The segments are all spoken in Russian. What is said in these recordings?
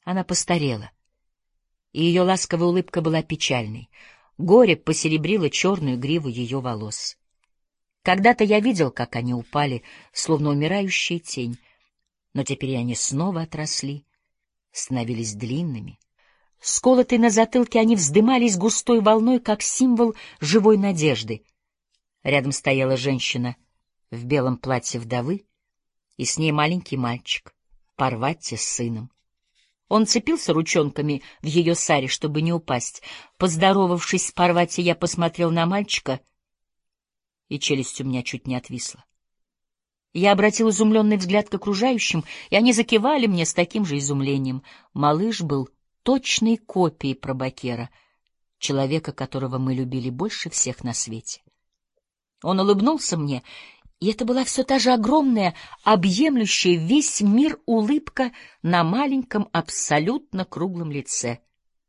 Она постарела, и ее ласковая улыбка была печальной. Горе посеребрило черную гриву ее волос. Когда-то я видел, как они упали, словно умирающая тень, но теперь они снова отросли, становились длинными. Сколотые на затылке, они вздымались густой волной, как символ живой надежды. Рядом стояла женщина в белом платье вдовы, и с ней маленький мальчик, Парвати с сыном. Он цепился ручонками в ее саре, чтобы не упасть. Поздоровавшись с Парвати, я посмотрел на мальчика, и челюсть у меня чуть не отвисла. Я обратил изумленный взгляд к окружающим, и они закивали мне с таким же изумлением. Малыш был точной копией Прабакера, человека, которого мы любили больше всех на свете. Он улыбнулся мне, и это была все та же огромная, объемлющая весь мир улыбка на маленьком, абсолютно круглом лице.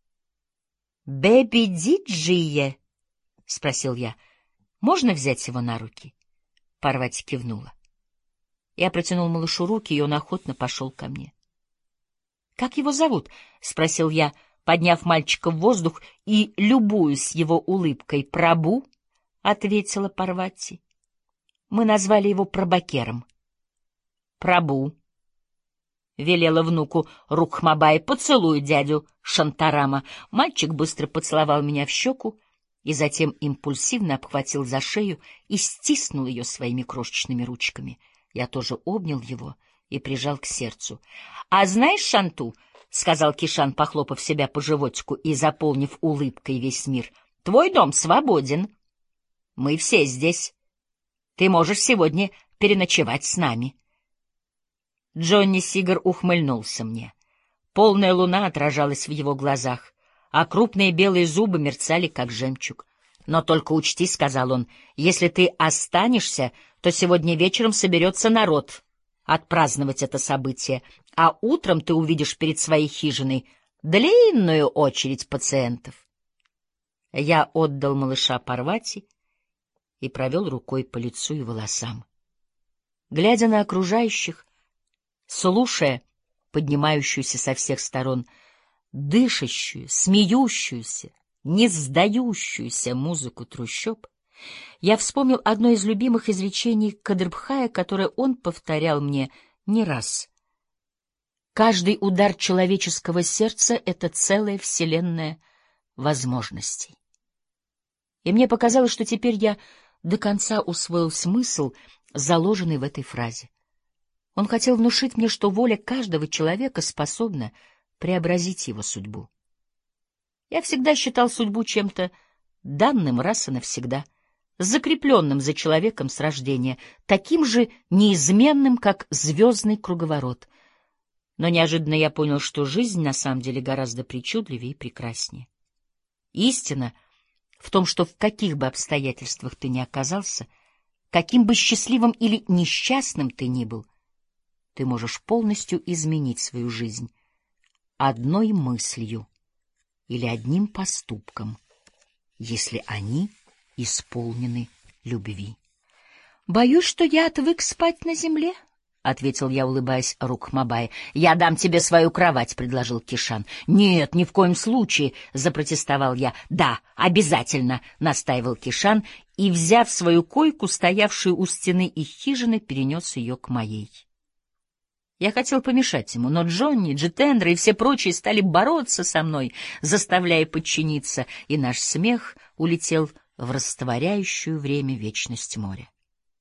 «Бэби Диджие?» — спросил я. «Можно взять его на руки?» Парвати кивнула. Я протянул малышу руки, и он охотно пошел ко мне. «Как его зовут?» — спросил я, подняв мальчика в воздух и любуясь его улыбкой. «Прабу?» — ответила Парвати. «Мы назвали его Прабакером». «Прабу», — велела внуку Рукхмабай, — «поцелуй дядю Шантарама». Мальчик быстро поцеловал меня в щеку и затем импульсивно обхватил за шею и стиснул ее своими крошечными ручками. Я тоже обнял его и прижал к сердцу. — А знаешь, Шанту, — сказал Кишан, похлопав себя по животику и заполнив улыбкой весь мир, — твой дом свободен. Мы все здесь. Ты можешь сегодня переночевать с нами. Джонни Сигар ухмыльнулся мне. Полная луна отражалась в его глазах, а крупные белые зубы мерцали, как жемчуг. «Но только учти, — сказал он, — если ты останешься, то сегодня вечером соберется народ отпраздновать это событие, а утром ты увидишь перед своей хижиной длинную очередь пациентов». Я отдал малыша Парвати и провел рукой по лицу и волосам. Глядя на окружающих, слушая поднимающуюся со всех сторон, дышащую, смеющуюся, не сдающуюся музыку трущоб, я вспомнил одно из любимых изречений Кадрбхая, которое он повторял мне не раз. Каждый удар человеческого сердца — это целая вселенная возможностей. И мне показалось, что теперь я до конца усвоил смысл, заложенный в этой фразе. Он хотел внушить мне, что воля каждого человека способна преобразить его судьбу. Я всегда считал судьбу чем-то данным раз и навсегда, закрепленным за человеком с рождения, таким же неизменным, как звездный круговорот. Но неожиданно я понял, что жизнь на самом деле гораздо причудливее и прекраснее. Истина в том, что в каких бы обстоятельствах ты ни оказался, каким бы счастливым или несчастным ты ни был, ты можешь полностью изменить свою жизнь одной мыслью или одним поступком, если они исполнены любви. «Боюсь, что я отвык спать на земле», — ответил я, улыбаясь Рукхмабае. «Я дам тебе свою кровать», — предложил Кишан. «Нет, ни в коем случае», — запротестовал я. «Да, обязательно», — настаивал Кишан, и, взяв свою койку, стоявшую у стены их хижины, перенес ее к моей. Я хотел помешать ему, но Джонни, Джитендра и все прочие стали бороться со мной, заставляя подчиниться, и наш смех улетел в растворяющую время вечность моря.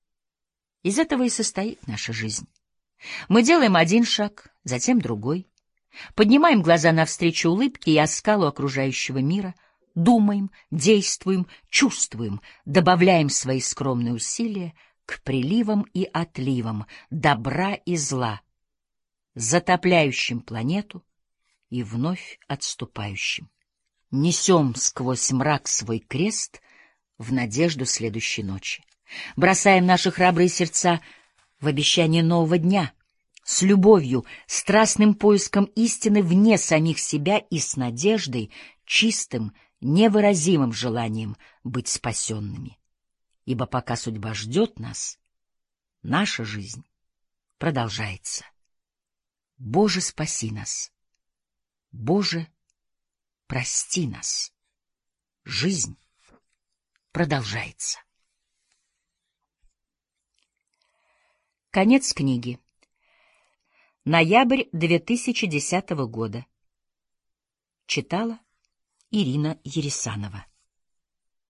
Из этого и состоит наша жизнь. Мы делаем один шаг, затем другой, поднимаем глаза навстречу улыбке и оскалу окружающего мира, думаем, действуем, чувствуем, добавляем свои скромные усилия к приливам и отливам добра и зла, затопляющим планету и вновь отступающим. Несем сквозь мрак свой крест в надежду следующей ночи. Бросаем наши храбрые сердца в обещание нового дня, с любовью, страстным поиском истины вне самих себя и с надеждой, чистым, невыразимым желанием быть спасенными. Ибо пока судьба ждет нас, наша жизнь продолжается. Боже, спаси нас! Боже, прости нас. Жизнь продолжается. Конец книги. Ноябрь 2010 года. Читала Ирина Ересанова.